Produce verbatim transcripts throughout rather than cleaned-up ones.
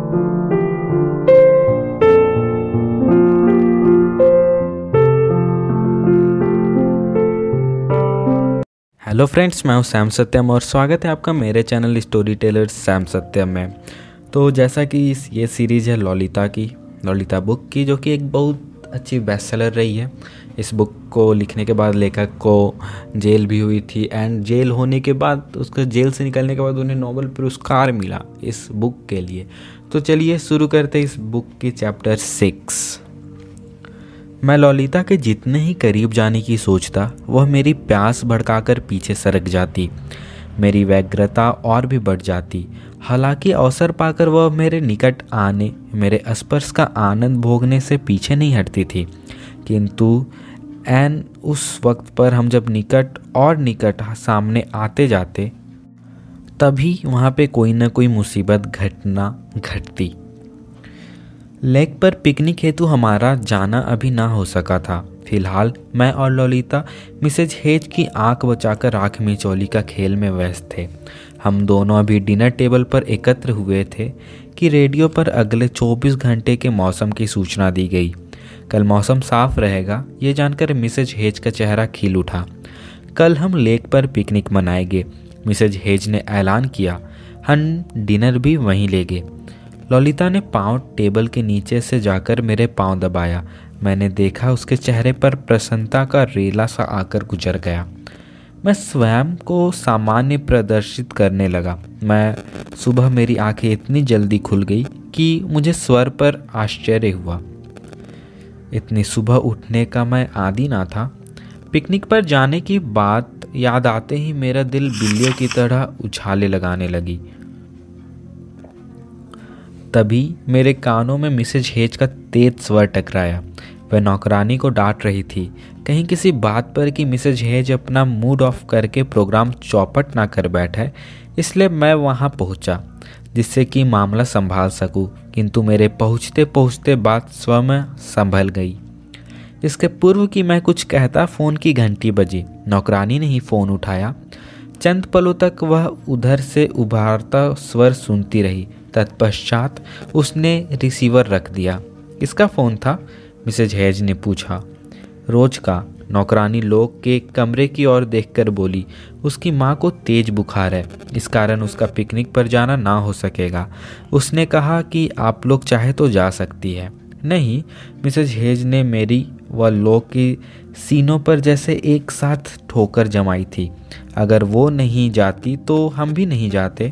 Hello friends, मैं हूं Sam सत्यम और स्वागत है आपका मेरे channel story teller Sam Satyam में। तो जैसा कि इस ये सीरीज़ है ललिता की ललिता बुक की, जो कि एक बहुत अच्छी बेस्ट सेलर रही है। इस बुक को लिखने के बाद लेखक को जेल भी हुई थी एंड जेल होने के बाद उसको जेल से निकलने के बाद उन्हें नोबेल पुरस्कार मिला इस बुक के लिए। तो चलिए शुरू करते हैं इस बुक की चैप्टर सिक्स। मैं ललिता के जितने ही करीब जाने की सोचता, वह मेरी प्यास भड़काकर पीछे सरक जाती। मेरी व्यग्रता और भी बढ़ जाती। हालांकि अवसर पाकर वह मेरे निकट आने, मेरे स्पर्श का आनंद भोगने से पीछे नहीं हटती थी। किंतु ऐन उस वक्त पर हम जब निकट और निकट सामने आते जाते, तभी वहाँ पे कोई ना कोई मुसीबत घटना घटती। लेक पर पिकनिक हेतु हमारा जाना अभी ना हो सका था। फिलहाल मैं और ललिता मिसेज हेज की आंख बचाकर आंख मिचौली का खेल में व्यस्त थे। हम दोनों अभी डिनर टेबल पर एकत्र हुए थे कि रेडियो पर अगले चौबीस घंटे के मौसम की सूचना दी गई। कल मौसम साफ रहेगा, ये जानकर मिसेज हेज का चेहरा खिल उठा। कल हम लेक पर पिकनिक मनाएंगे, मिसेज हेज ने ऐलान किया। हम डिनर भी वहीं लेंगे। ललिता ने पाँव टेबल के नीचे से जाकर मेरे पाँव दबाया। मैंने देखा उसके चेहरे पर प्रसन्नता का रेला सा आकर गुजर गया। मैं स्वयं को सामान्य प्रदर्शित करने लगा। मैं सुबह मेरी आंखें इतनी जल्दी खुल गई कि मुझे स्वर पर आश्चर्य हुआ। इतनी सुबह उठने का मैं आदी ना था। पिकनिक पर जाने की बात याद आते ही मेरा दिल बिल्लियों की तरह उछाले लगाने लगी। तभी मेरे कानों में मिसेज हेज का तेज स्वर टकराया। वह नौकरानी को डांट रही थी, कहीं किसी बात पर कि मिसेज हेज अपना मूड ऑफ करके प्रोग्राम चौपट ना कर बैठे। इसलिए मैं वहां पहुंचा जिससे कि मामला संभाल सकूं। किंतु मेरे पहुंचते पहुंचते बात स्वयं संभल गई। इसके पूर्व कि मैं कुछ कहता, फ़ोन की घंटी बजी। नौकरानी ने ही फ़ोन उठाया। चंद पलों तक वह उधर से उभारता स्वर सुनती रही। तत्पश्चात उसने रिसीवर रख दिया। किसका फ़ोन था? मिसेज हेज ने पूछा। रोज का, नौकरानी लोग के कमरे की ओर देखकर बोली। उसकी माँ को तेज बुखार है, इस कारण उसका पिकनिक पर जाना ना हो सकेगा। उसने कहा कि आप लोग चाहे तो जा सकती है। नहीं, मिसेज हेज ने मेरी व लोग की सीनों पर जैसे एक साथ ठोकर जमाई थी। अगर वो नहीं जाती तो हम भी नहीं जाते।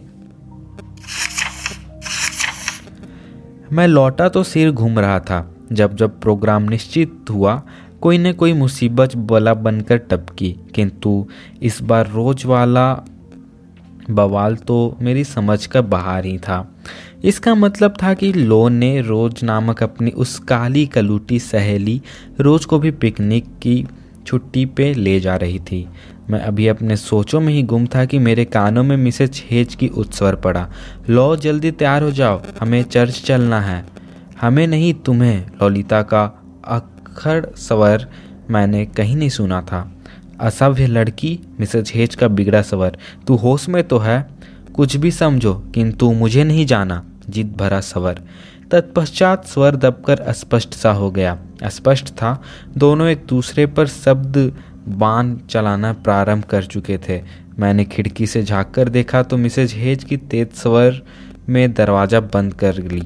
मैं लौटा तो सिर घूम रहा था। जब जब प्रोग्राम निश्चित हुआ, कोई न कोई मुसीबत बला बनकर टपकी। किंतु इस बार रोज वाला बवाल तो मेरी समझ का बाहर ही था। इसका मतलब था कि लो ने रोज नामक अपनी उस काली कलूटी सहेली रोज को भी पिकनिक की छुट्टी पे ले जा रही थी। मैं अभी अपने सोचों में ही गुम था कि मेरे कानों में मिसेज हेज की उत्स्वर पड़ा। लो जल्दी तैयार हो जाओ, हमें चर्च चलना है। हमें नहीं, तुम्हें। ललिता का अक्खड़ स्वर मैंने कहीं नहीं सुना था। असभ्य लड़की, मिसेज हेज का बिगड़ा स्वर। तू होश में तो है? कुछ भी समझो, किंतु मुझे नहीं जाना। जिद भरा स्वर। तत्पश्चात स्वर दबकर अस्पष्ट सा हो गया। अस्पष्ट था, दोनों एक दूसरे पर शब्द बाण चलाना प्रारंभ कर चुके थे। मैंने खिड़की से झांककर देखा तो मिसेज हेज की तेज स्वर में दरवाजा बंद कर ली।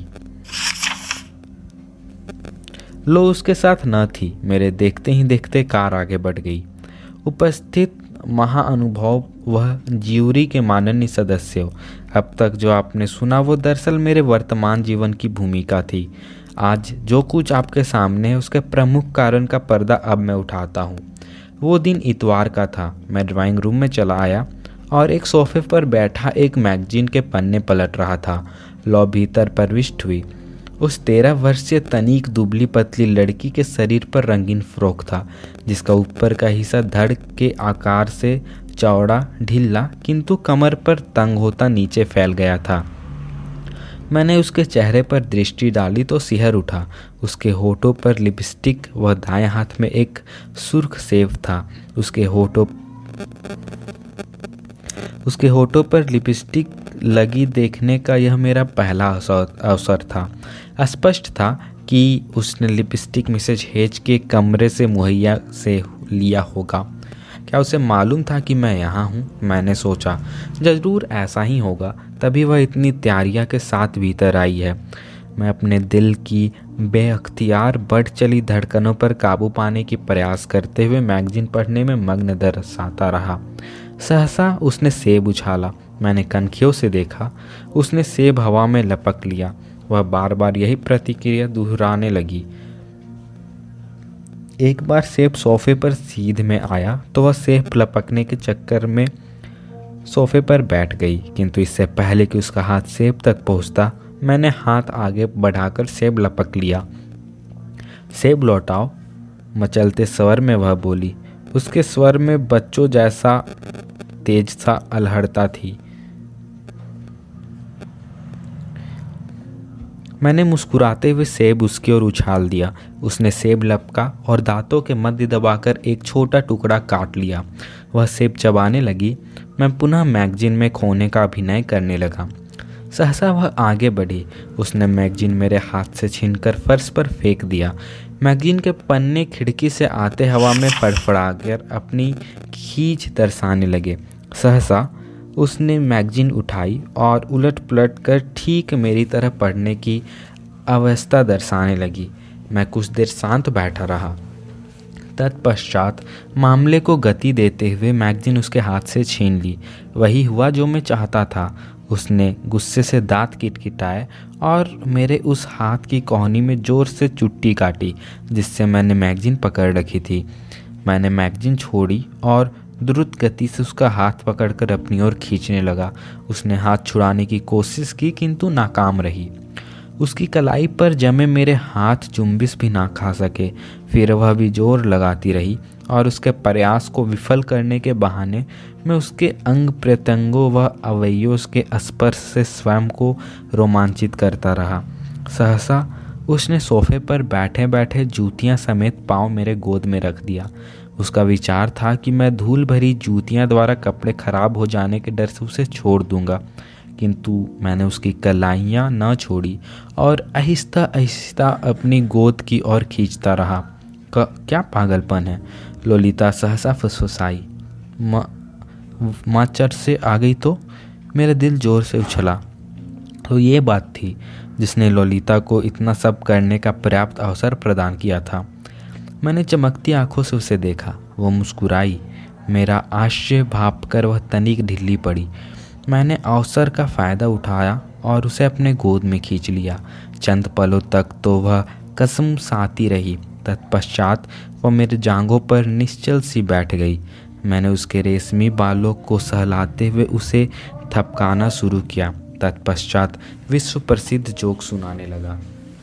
लो उसके साथ न थी। मेरे देखते ही देखते कार आगे बढ़ गई। उपस्थित महाअनुभव वह ज्यूरी के माननीय सदस्य हो। अब तक जो आपने सुना वो दरअसल मेरे वर्तमान जीवन की भूमिका थी। आज जो कुछ आपके सामने है उसके प्रमुख कारण का पर्दा अब मैं उठाता हूँ। वो दिन इतवार का था। मैं ड्राइंग रूम में चला आया और एक सोफे पर बैठा एक मैगजीन के पन्ने पलट रहा था। लो भीतर प्रविष्ट हुई। उस तेरह वर्षीय तनिक दुबली पतली लड़की के शरीर पर रंगीन फ्रॉक था, जिसका ऊपर का हिस्सा धड़ के आकार से चौड़ा ढीला किंतु कमर पर तंग होता नीचे फैल गया था। मैंने उसके चेहरे पर दृष्टि डाली तो सिहर उठा। उसके होठों पर लिपस्टिक व दाएं हाथ में एक सुर्ख सेब था। उसके होठों उसके होठों पर लिपस्टिक लगी देखने का यह मेरा पहला अवसर अवसर था। स्पष्ट था कि उसने लिपस्टिक मिसेज हेज के कमरे से मुहैया से लिया होगा। क्या उसे मालूम था कि मैं यहाँ हूँ? मैंने सोचा ज़रूर ऐसा ही होगा, तभी वह इतनी तैयारियाँ के साथ भीतर आई है। मैं अपने दिल की बेअख्तियार बढ़ चली धड़कनों पर काबू पाने की प्रयास करते हुए मैगजीन पढ़ने में मग्न दरसाता रहा। सहसा उसने सेब उछाला। मैंने कनखियों से देखा। उसने सेब हवा में लपक लिया। वह बार बार यही प्रतिक्रिया दोहराने लगी। एक बार सेब सोफे पर सीध में आया तो वह सेब लपकने के चक्कर में सोफे पर बैठ गई, किंतु इससे पहले कि उसका हाथ सेब तक पहुंचता, मैंने हाथ आगे बढ़ाकर सेब लपक लिया। सेब लौटाओ, मचलते स्वर में वह बोली। उसके स्वर में बच्चों जैसा तेज सा अलहड़ता थी। मैंने मुस्कुराते हुए सेब उसकी ओर उछाल दिया। उसने सेब लपका और दांतों के मध्य दबाकर एक छोटा टुकड़ा काट लिया। वह सेब चबाने लगी। मैं पुनः मैगजीन में खोने का अभिनय करने लगा। सहसा वह आगे बढ़ी। उसने मैगजीन मेरे हाथ से छीनकर फर्श पर फेंक दिया। मैगजीन के पन्ने खिड़की से आते हवा में फड़फड़ाकर अपनी खींच दर्शाने लगे। सहसा उसने मैगजीन उठाई और उलट पुलट कर ठीक मेरी तरह पढ़ने की अवस्था दर्शाने लगी। मैं कुछ देर शांत बैठा रहा। तत्पश्चात मामले को गति देते हुए मैगजीन उसके हाथ से छीन ली। वही हुआ जो मैं चाहता था। उसने गुस्से से दांत किटकिटाए और मेरे उस हाथ की कोहनी में जोर से चुट्टी काटी जिससे मैंने मैगजीन पकड़ रखी थी। मैंने मैगजीन छोड़ी और द्रुत गति से उसका हाथ पकड़कर अपनी ओर खींचने लगा। उसने हाथ छुड़ाने की कोशिश की, किंतु नाकाम रही। उसकी कलाई पर जमे मेरे हाथ जुम्बिश भी ना खा सके। फिर वह भी जोर लगाती रही और उसके प्रयास को विफल करने के बहाने मैं उसके अंग प्रत्यंगों व अवयवों के स्पर्श से स्वयं को रोमांचित करता रहा। सहसा उसने सोफे पर बैठे बैठे जूतियां समेत पाँव मेरे गोद में रख दिया। उसका विचार था कि मैं धूल भरी जूतियां द्वारा कपड़े खराब हो जाने के डर से उसे छोड़ दूंगा, किंतु मैंने उसकी कलाइयाँ न छोड़ी और आहिस्ता आहिस्ता अपनी गोद की ओर खींचता रहा। क्या पागलपन है, लोलिता सहसा फुसफुसाई। माँ चट से आ गई तो? मेरा दिल जोर से उछला। तो ये बात थी जिसने लोलिता को इतना सब करने का पर्याप्त अवसर प्रदान किया था। मैंने चमकती आंखों से उसे देखा। वो मुस्कुराई। मेरा आश्चर्य भाप कर वह तनिक ढीली पड़ी। मैंने अवसर का फ़ायदा उठाया और उसे अपने गोद में खींच लिया। चंद पलों तक तो वह कसम साती रही। तत्पश्चात वह मेरे जांघों पर निश्चल सी बैठ गई। मैंने उसके रेशमी बालों को सहलाते हुए उसे थपकाना शुरू किया। तत्पश्चात विश्व प्रसिद्ध जोक सुनाने लगा।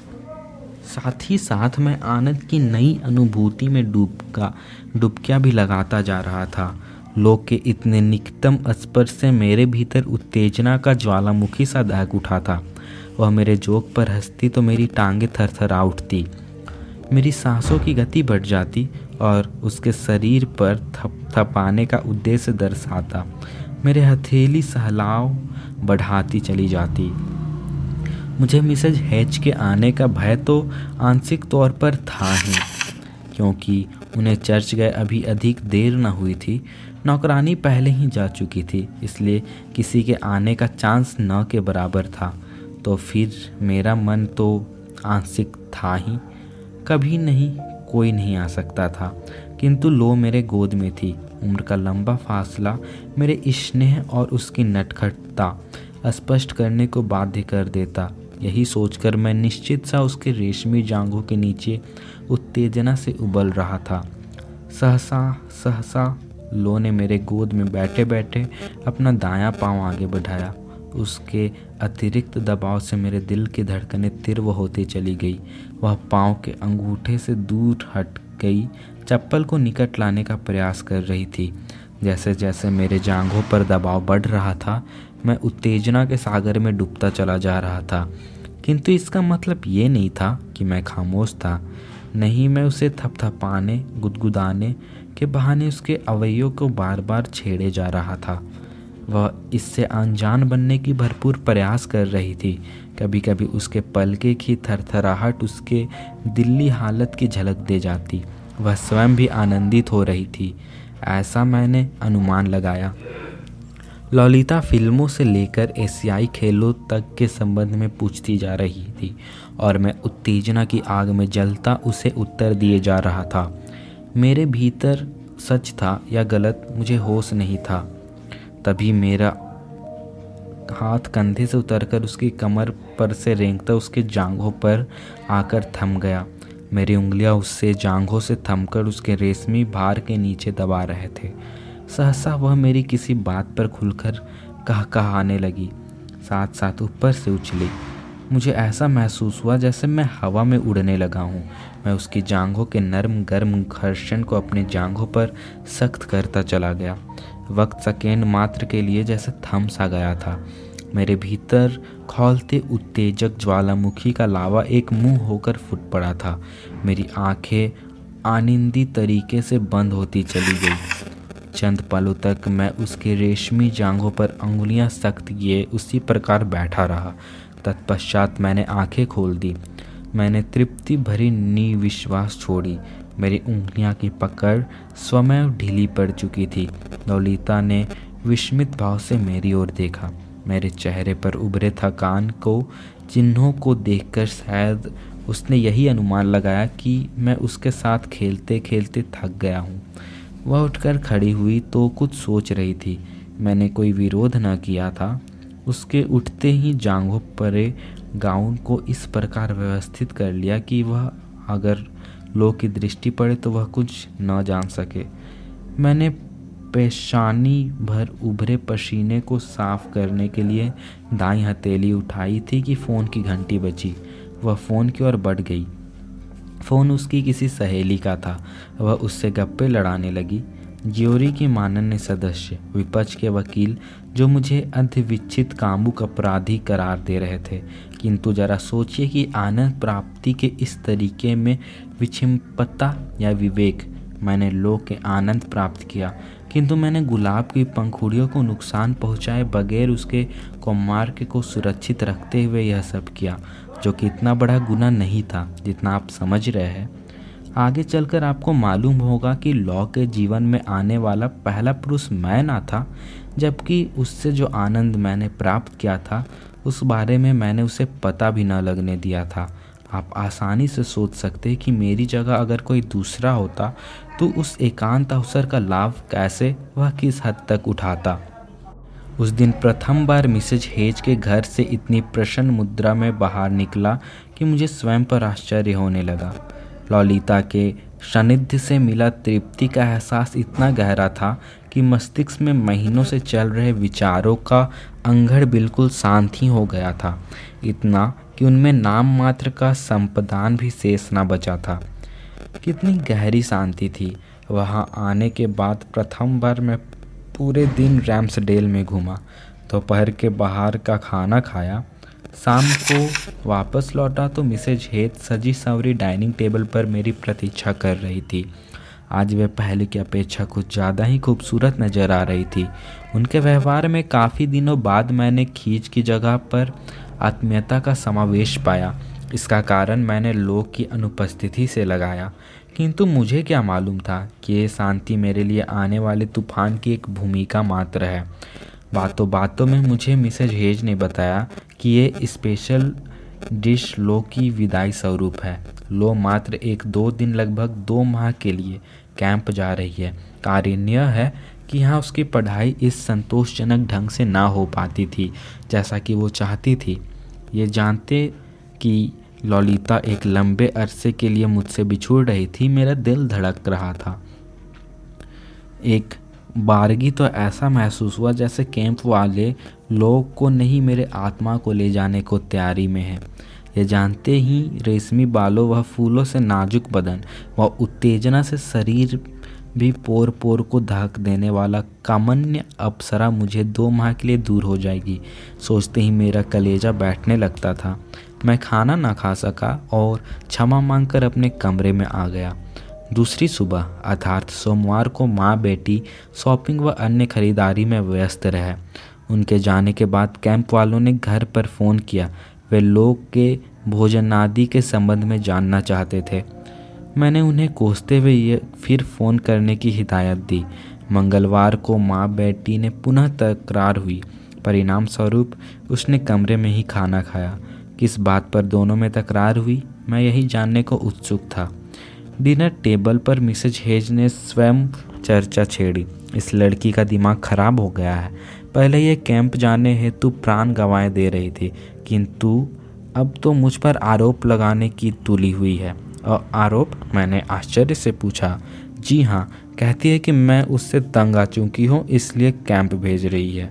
साथ ही साथ मैं आनंद की नई अनुभूति में डूबका डुबकियां भी लगाता जा रहा था। लोक के इतने निकटम स्पर्श से मेरे भीतर उत्तेजना का ज्वालामुखी सा दहक उठा था। वह मेरे जोक पर हंसती तो मेरी टांगें थरथरा उठती, मेरी सांसों की गति बढ़ जाती और उसके शरीर पर थपथपाने का उद्देश्य दर्शाता मेरे हथेली सहलाव बढ़ाती चली जाती। मुझे मिसेज हेज के आने का भय तो आंशिक तौर पर था ही, क्योंकि उन्हें चर्च गए अभी अधिक देर न हुई थी। नौकरानी पहले ही जा चुकी थी, इसलिए किसी के आने का चांस न के बराबर था। तो फिर मेरा मन तो आंशिक था ही, कभी नहीं कोई नहीं आ सकता था। किंतु लो मेरे गोद में थी। उम्र का लंबा फासला मेरे स्नेह और उसकी नटखटता स्पष्ट करने को बाध्य कर देता। यही सोचकर मैं निश्चित सा उसके रेशमी जांघों के नीचे उत्तेजना से उबल रहा था। सहसा सहसा लो ने मेरे गोद में बैठे बैठे अपना दायां पांव आगे बढ़ाया। उसके अतिरिक्त दबाव से मेरे दिल की धड़कनें तीव्र होती चली गई। वह पांव के अंगूठे से दूर हट गई, चप्पल को निकट लाने का प्रयास कर रही थी। जैसे जैसे मेरे जांघों पर दबाव बढ़ रहा था, मैं उत्तेजना के सागर में डूबता चला जा रहा था। किंतु इसका मतलब ये नहीं था कि मैं खामोश था। नहीं, मैं उसे थपथपाने गुदगुदाने के बहाने उसके अवयवों को बार बार छेड़े जा रहा था। वह इससे अनजान बनने की भरपूर प्रयास कर रही थी। कभी कभी उसके पलके की थरथराहट उसके दिल्ली हालत की झलक दे जाती। वह स्वयं भी आनंदित हो रही थी, ऐसा मैंने अनुमान लगाया। ललिता फिल्मों से लेकर एशियाई खेलों तक के संबंध में पूछती जा रही थी और मैं उत्तेजना की आग में जलता उसे उत्तर दिए जा रहा था। मेरे भीतर सच था या गलत मुझे होश नहीं था। तभी मेरा हाथ कंधे से उतरकर उसकी कमर पर से रेंगता उसके जांघों पर आकर थम गया। मेरी उंगलियां उससे जांघों से थमकर उसके रेशमी भार के नीचे दबा रहे थे। सहसा वह मेरी किसी बात पर खुलकर कह कहाने लगी, साथ साथ ऊपर से उछली। मुझे ऐसा महसूस हुआ जैसे मैं हवा में उड़ने लगा हूँ। मैं उसकी जांघों के नर्म गर्म घर्षण को अपनी जांघों पर सख्त करता चला गया। वक्त सेकेंड मात्र के लिए जैसे थम सा गया था। मेरे भीतर खौलते उत्तेजक ज्वालामुखी का लावा एक मुंह होकर फूट पड़ा था। मेरी आंखें आनिंदी तरीके से बंद होती चली गई। चंद पलों तक मैं उसके रेशमी जांघों पर अंगुलियां सख्त किए उसी प्रकार बैठा रहा। तत्पश्चात मैंने आंखें खोल दी। मैंने तृप्ति भरी निविश्वास छोड़ी। मेरी उंगलियां की पकड़ स्वयं ढीली पड़ चुकी थी। ललिता ने विस्मित भाव से मेरी ओर देखा। मेरे चेहरे पर उभरे थकान को चिन्हों को देखकर शायद उसने यही अनुमान लगाया कि मैं उसके साथ खेलते खेलते थक गया हूँ। वह उठकर खड़ी हुई तो कुछ सोच रही थी। मैंने कोई विरोध न किया था। उसके उठते ही जांघों परे गाउन को इस प्रकार व्यवस्थित कर लिया कि वह अगर लोग की दृष्टि पड़े तो वह कुछ न जान सके। मैंने पेशानी भर उभरे पसीने को साफ करने के लिए दाईं हथेली उठाई थी कि फ़ोन की घंटी बजी। वह फ़ोन की ओर बढ़ गई। फ़ोन उसकी किसी सहेली का था। वह उससे गप्पे लड़ाने लगी। ज्यूरी की माननीय सदस्य, विपक्ष के वकील, जो मुझे अंधविच्छित कामुक अपराधी करार दे रहे थे। किंतु जरा सोचिए कि आनंद प्राप्ति के इस तरीके में विक्षिप्तता या विवेक। मैंने लोक के आनंद प्राप्त किया, किंतु मैंने गुलाब की पंखुड़ियों को नुकसान पहुंचाए बगैर उसके कौमार्ग को सुरक्षित रखते हुए यह सब किया, जो कि इतना बड़ा गुनाह नहीं था जितना आप समझ रहे हैं। आगे चलकर आपको मालूम होगा कि लॉ के जीवन में आने वाला पहला पुरुष मैं ना था, जबकि उससे जो आनंद मैंने प्राप्त किया था उस बारे में मैंने उसे पता भी न लगने दिया था। आप आसानी से सोच सकते हैं कि मेरी जगह अगर कोई दूसरा होता तो उस एकांत अवसर का लाभ कैसे, वह किस हद तक उठाता। उस दिन प्रथम बार मिसेज हेज के घर से इतनी प्रसन्न मुद्रा में बाहर निकला कि मुझे स्वयं पर आश्चर्य होने लगा। ललिता के सानिध्य से मिला तृप्ति का एहसास इतना गहरा था कि मस्तिष्क में महीनों से चल रहे विचारों का अंगड़ बिल्कुल शांत ही हो गया था। इतना कि उनमें नाम मात्र का संपदान भी शेष न बचा था। कितनी गहरी शांति थी। वहाँ आने के बाद प्रथम बार मैं पूरे दिन रैम्सडेल में घूमा। दोपहर के बाहर का खाना खाया। शाम को वापस लौटा तो मिसेज हेथ सजी संवरी डाइनिंग टेबल पर मेरी प्रतीक्षा कर रही थी। आज वे पहले की अपेक्षा कुछ ज़्यादा ही खूबसूरत नज़र आ रही थी। उनके व्यवहार में काफ़ी दिनों बाद मैंने खींच की जगह पर आत्मीयता का समावेश पाया। इसका कारण मैंने लोग की अनुपस्थिति से लगाया, किंतु मुझे क्या मालूम था कि ये शांति मेरे लिए आने वाले तूफान की एक भूमिका मात्र है। बातों बातों में मुझे मिसेज हेज ने बताया कि ये स्पेशल डिश लो की विदाई स्वरूप है। लो मात्र एक दो दिन लगभग दो माह के लिए कैंप जा रही है। कारण यह है कि यहाँ उसकी पढ़ाई इस संतोषजनक ढंग से ना हो पाती थी जैसा कि वो चाहती थी। ये जानते कि ललिता एक लंबे अरसे के लिए मुझसे बिछुड़ रही थी, मेरा दिल धड़क रहा था। एक बारगी तो ऐसा महसूस हुआ जैसे कैंप वाले लोग को नहीं मेरे आत्मा को ले जाने को तैयारी में है। ये जानते ही रेशमी बालों व फूलों से नाजुक बदन व उत्तेजना से शरीर भी पोर पोर को ढक देने वाला कामन्य अप्सरा मुझे दो माह के लिए दूर हो जाएगी। सोचते ही मेरा कलेजा बैठने लगता था। मैं खाना ना खा सका और क्षमा मांगकर अपने कमरे में आ गया। दूसरी सुबह अर्थात सोमवार को माँ बेटी शॉपिंग व अन्य खरीदारी में व्यस्त रहे। उनके जाने के बाद कैंप वालों ने घर पर फ़ोन किया। वे लोग के भोजनादि के संबंध में जानना चाहते थे। मैंने उन्हें कोसते हुए ये फिर फ़ोन करने की हिदायत दी। मंगलवार को माँ बेटी ने पुनः तकरार हुई। परिणाम स्वरूप उसने कमरे में ही खाना खाया। किस बात पर दोनों में तकरार हुई, मैं यही जानने को उत्सुक था। डिनर टेबल पर मिसेज हेज ने स्वयं चर्चा छेड़ी। इस लड़की का दिमाग खराब हो गया है। पहले ये कैंप जाने हेतु प्राण गंवाए दे रही थी, किंतु अब तो मुझ पर आरोप लगाने की तुली हुई है। और आरोप? मैंने आश्चर्य से पूछा। जी हाँ, कहती है कि मैं उससे तंग आ चुकी हूँ, इसलिए कैंप भेज रही है।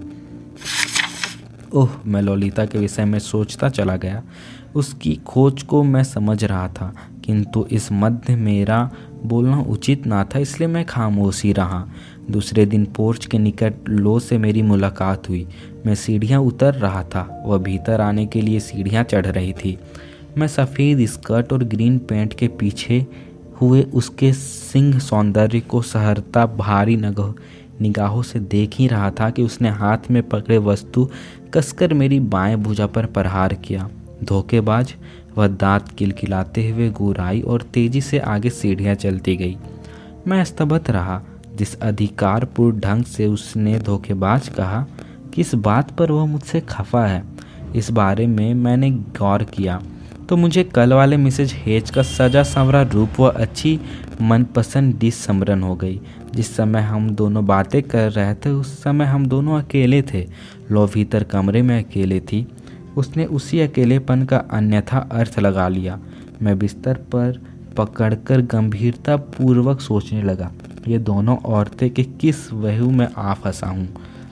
ओह, मैं ललिता के विषय में सोचता चला गया। उसकी खोज को मैं समझ रहा था, किंतु इस मध्य मेरा बोलना उचित ना था, इसलिए मैं खामोश ही रहा। दूसरे दिन पोर्च के निकट लो से मेरी मुलाकात हुई। मैं सीढ़ियाँ उतर रहा था, वह भीतर आने के लिए सीढ़ियाँ चढ़ रही थी। मैं सफ़ेद स्कर्ट और ग्रीन पैंट के पीछे हुए उसके सिंह सौंदर्य को सहरता भारी नगह निगाहों से देख ही रहा था कि उसने हाथ में पकड़े वस्तु कसकर मेरी बाएं भुजा पर प्रहार किया। धोखेबाज, वह दांत किलकिलाते हुए घूराई और तेजी से आगे सीढ़ियां चलती गई। मैं स्तब्ध रहा। जिस अधिकारपूर्ण ढंग से उसने धोखेबाज कहा, किस बात पर वह मुझसे खफा है, इस बारे में मैंने गौर किया तो मुझे कल वाले मिसेज हेज का सजा संवरा रूप व अच्छी मनपसंद डिश स्मरण हो गई। जिस समय हम दोनों बातें कर रहे थे उस समय हम दोनों अकेले थे। लो भीतर कमरे में अकेले थी। उसने उसी अकेलेपन का अन्यथा अर्थ लगा लिया। मैं बिस्तर पर पकड़कर गंभीरता पूर्वक सोचने लगा, ये दोनों औरतें कि किस वहू में आ फंसा हूँ।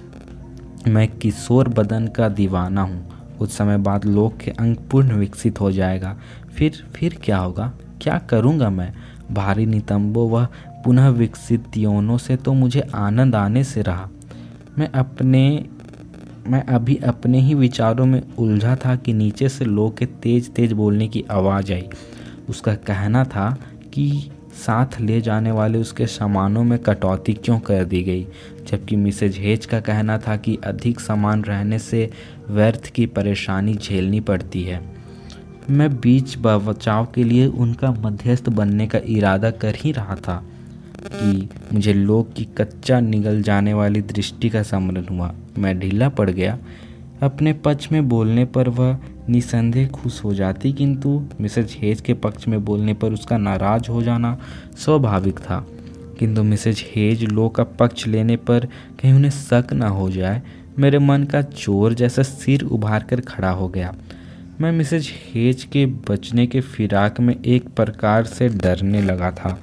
मैं किशोर बदन का दीवाना हूँ। कुछ समय बाद लोक के अंग पूर्ण विकसित हो जाएगा। फिर फिर क्या होगा? क्या करूँगा मैं? भारी नितंबों व पुनः विकसित यौनों से तो मुझे आनंद आने से रहा। मैं अपने मैं अभी अपने ही विचारों में उलझा था कि नीचे से लोग के तेज तेज बोलने की आवाज़ आई। उसका कहना था कि साथ ले जाने वाले उसके सामानों में कटौती क्यों कर दी गई, जबकि मिसेज हेज का कहना था कि अधिक सामान रहने से व्यर्थ की परेशानी झेलनी पड़ती है। मैं बीच बचाव के लिए उनका मध्यस्थ बनने का इरादा कर ही रहा था कि मुझे लोग की कच्चा निगल जाने वाली दृष्टि का स्मरण हुआ। मैं ढीला पड़ गया। अपने पक्ष में बोलने पर वह निसंदेह खुश हो जाती, किंतु मिसेज हेज के पक्ष में बोलने पर उसका नाराज हो जाना स्वाभाविक था। किंतु मिसेज हेज लोग का पक्ष लेने पर कहीं उन्हें शक न हो जाए, मेरे मन का चोर जैसा सिर उभार कर खड़ा हो गया। मैं मिसेज हेज के बचने के फिराक में एक प्रकार से डरने लगा था।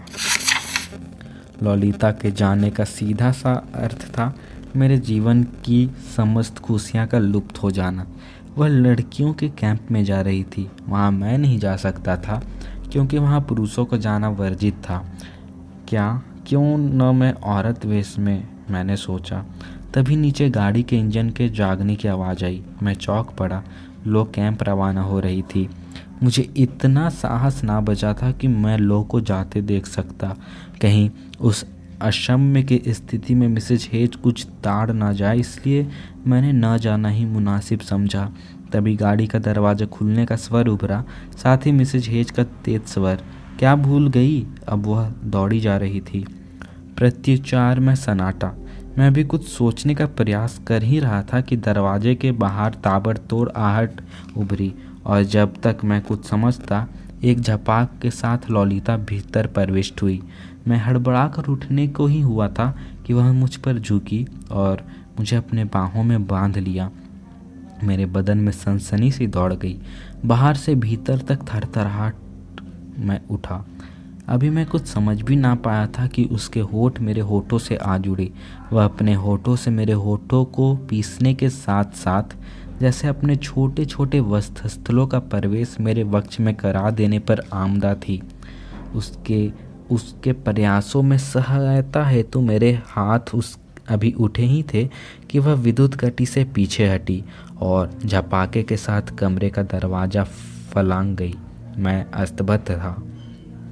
ललिता के जाने का सीधा सा अर्थ था मेरे जीवन की समस्त खुशियाँ का लुप्त हो जाना। वह लड़कियों के कैंप में जा रही थी, वहाँ मैं नहीं जा सकता था क्योंकि वहाँ पुरुषों को जाना वर्जित था। क्या क्यों न मैं औरत वेश में, मैंने सोचा। तभी नीचे गाड़ी के इंजन के जागने की आवाज़ आई। मैं चौंक पड़ा। लोग कैंप रवाना हो रही थी। मुझे इतना साहस ना बचा था कि मैं लोग को जाते देख सकता। कहीं उस अक्षम्य की स्थिति में मिसेज हेज कुछ ताड़ ना जाए, इसलिए मैंने न जाना ही मुनासिब समझा। तभी गाड़ी का दरवाज़ा खुलने का स्वर उभरा, साथ ही मिसेज हेज का तेज स्वर, क्या भूल गई? अब वह दौड़ी जा रही थी। प्रत्युच्चार में सन्नाटा। मैं भी कुछ सोचने का प्रयास कर ही रहा था कि दरवाजे के बाहर ताबड़तोड़ आहट उभरी, और जब तक मैं कुछ समझता एक झपाक के साथ ललिता भीतर प्रविष्ट हुई। मैं हड़बड़ाकर उठने को ही हुआ था कि वह मुझ पर झुकी और मुझे अपने बाहों में बांध लिया। मेरे बदन में सनसनी सी दौड़ गई। बाहर से भीतर तक थरथराहट। मैं उठा। अभी मैं कुछ समझ भी ना पाया था कि उसके होठ मेरे होठों से आ जुड़े। वह अपने होठों से मेरे होठों को पीसने के साथ साथ जैसे अपने छोटे छोटे वक्षस्थलों का प्रवेश मेरे वक्ष में करा देने पर आमदा थी। उसके उसके प्रयासों में सहायता हेतु तो मेरे हाथ उस अभी उठे ही थे कि वह विद्युत गति से पीछे हटी और झपाके के साथ कमरे का दरवाज़ा फलांग गई। मैं अस्तबद्ध था।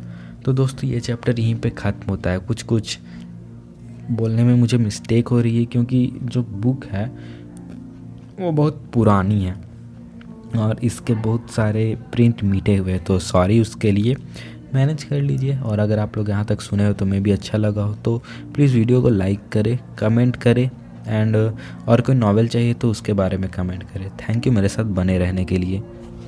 तो दोस्तों ये चैप्टर यहीं पे ख़त्म होता है। कुछ कुछ बोलने में मुझे मिस्टेक हो रही है क्योंकि जो बुक है वो बहुत पुरानी है और इसके बहुत सारे प्रिंट मिटे हुए हैं, तो सॉरी उसके लिए, मैनेज कर लीजिए। और अगर आप लोग यहाँ तक सुने हो तो मैं भी अच्छा लगा हो तो प्लीज़ वीडियो को लाइक करें, कमेंट करें एंड और कोई नॉवेल चाहिए तो उसके बारे में कमेंट करें। थैंक यू मेरे साथ बने रहने के लिए।